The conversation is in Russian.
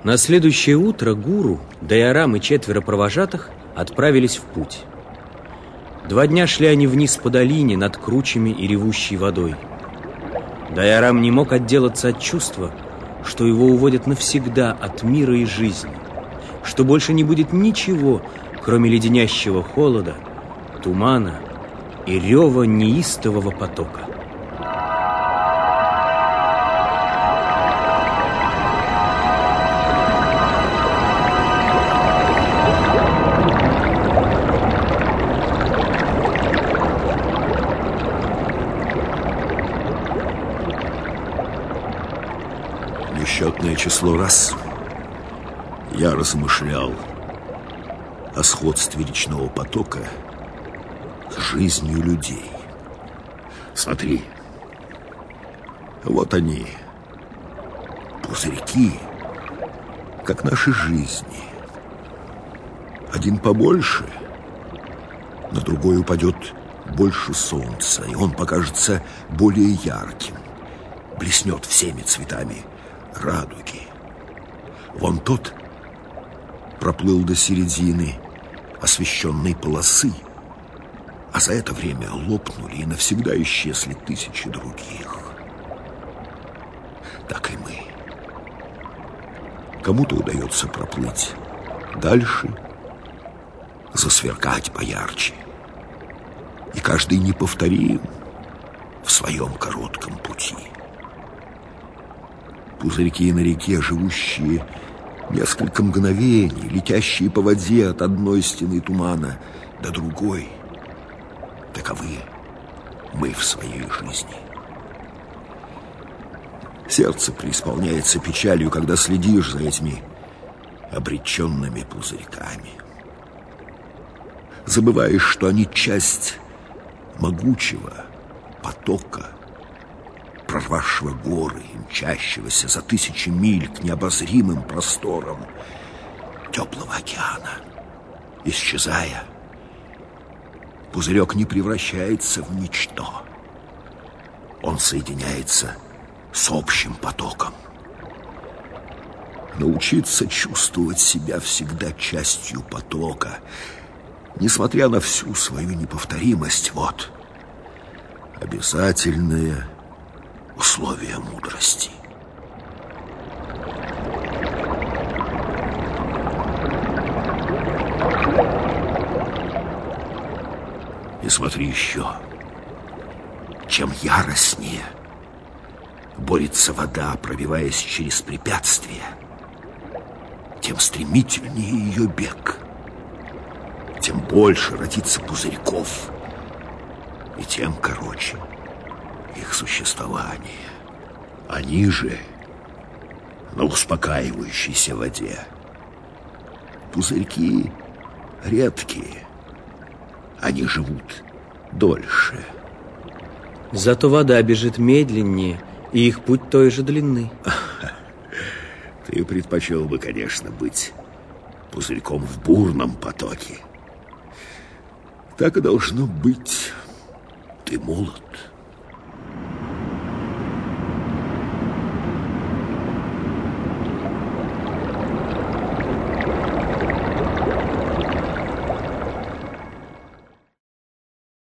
На следующее утро гуру, Дайарам и 4 провожатых отправились в путь. 2 дня шли они вниз по долине над кручами и ревущей водой. Дайарам не мог отделаться от чувства, что его уводят навсегда от мира и жизни, что больше не будет ничего, кроме леденящего холода, тумана и рева неистового потока. Несчетное число раз я размышлял о сходстве речного потока с жизнью людей. Смотри, вот они, пузырьки, как наши жизни. Один побольше, на другой упадет больше солнца, и он покажется более ярким, блеснет всеми цветами радуги. Вон тот проплыл до середины освещенной полосы, а за это время лопнули и навсегда исчезли тысячи других. Так и мы. Кому-то удается проплыть дальше, засверкать поярче, и каждый неповторим в своем коротком пути. Пузырьки на реке, живущие несколько мгновений, летящие по воде от одной стены тумана до другой, таковы мы в своей жизни. Сердце преисполняется печалью, когда следишь за этими обреченными пузырьками. Забываешь, что они часть могучего потока, прорвавшего горы и мчащегося за тысячи миль к необозримым просторам теплого океана. Исчезая, пузырек не превращается в ничто. Он соединяется с общим потоком. Научиться чувствовать себя всегда частью потока, несмотря на всю свою неповторимость, вот обязательное условия мудрости. И смотри еще. Чем яростнее борется вода, пробиваясь через препятствия, тем стремительнее ее бег, тем больше родится пузырьков, и тем короче их существование. Они же на успокаивающейся воде. Пузырьки редкие, они живут дольше. Зато вода бежит медленнее, и их путь той же длины. Ты предпочел бы, конечно, быть пузырьком в бурном потоке. Так и должно быть. Ты молод.